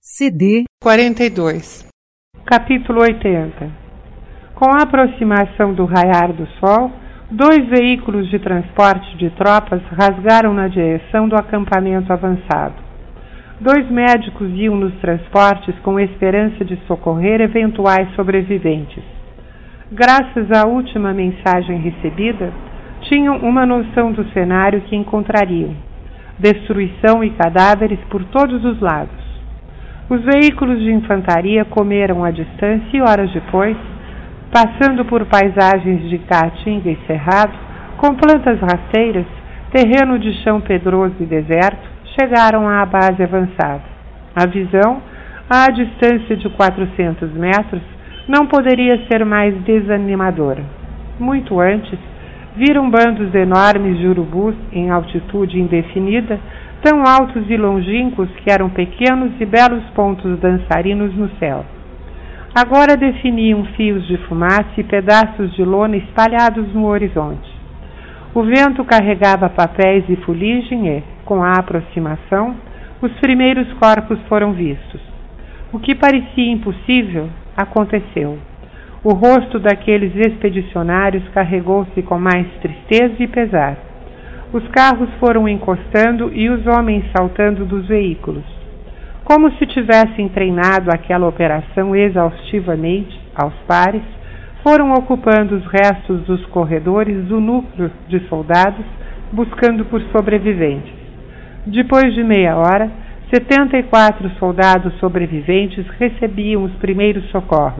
CD 42. Capítulo 80. Com a aproximação do raiar do sol, 2 veículos de transporte de tropas rasgaram na direção do acampamento avançado. 2 médicos iam nos transportes com esperança de socorrer eventuais sobreviventes. Graças à última mensagem recebida, tinham uma noção do cenário que encontrariam: destruição e cadáveres por todos os lados. Os veículos de infantaria comeram à distância e horas depois, passando por paisagens de caatinga e cerrado, com plantas rasteiras, terreno de chão pedroso e deserto, chegaram à base avançada. A visão, à distância de 400 metros, não poderia ser mais desanimadora. Muito antes, viram bandos enormes de urubus em altitude indefinida, tão altos e longínquos que eram pequenos e belos pontos dançarinos no céu. Agora definiam fios de fumaça e pedaços de lona espalhados no horizonte. O vento carregava papéis e fuligem e, com a aproximação, os primeiros corpos foram vistos. O que parecia impossível, aconteceu. O rosto daqueles expedicionários carregou-se com mais tristeza e pesar. Os carros foram encostando e os homens saltando dos veículos. Como se tivessem treinado aquela operação exaustivamente, aos pares, foram ocupando os restos dos corredores do núcleo de soldados, buscando por sobreviventes. Depois de meia hora, 74 soldados sobreviventes recebiam os primeiros socorros.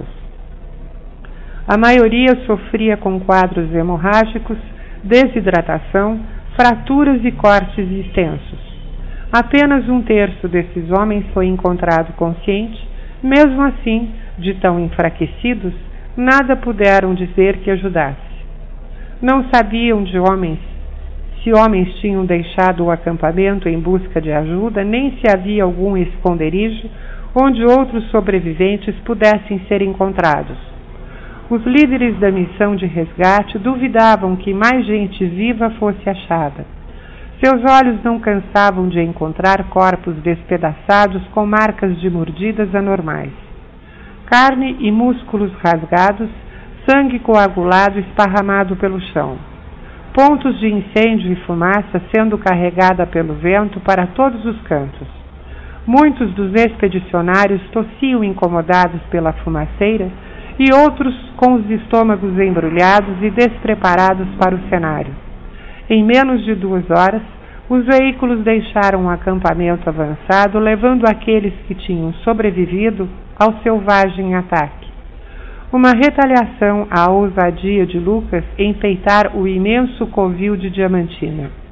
A maioria sofria com quadros hemorrágicos, desidratação, fraturas e cortes extensos. Apenas 1/3 desses homens foi encontrado consciente. Mesmo assim, de tão enfraquecidos, nada puderam dizer que ajudasse. Não sabiam se homens tinham deixado o acampamento em busca de ajuda, nem se havia algum esconderijo onde outros sobreviventes pudessem ser encontrados. Os líderes da missão de resgate duvidavam que mais gente viva fosse achada. Seus olhos não cansavam de encontrar corpos despedaçados com marcas de mordidas anormais. Carne e músculos rasgados, sangue coagulado esparramado pelo chão. Pontos de incêndio e fumaça sendo carregada pelo vento para todos os cantos. Muitos dos expedicionários tossiam incomodados pela fumaceira e outros com os estômagos embrulhados e despreparados para o cenário. Em menos de 2 horas, os veículos deixaram o acampamento avançado, levando aqueles que tinham sobrevivido ao selvagem ataque. Uma retaliação à ousadia de Lucas em peitar o imenso covil de Diamantina.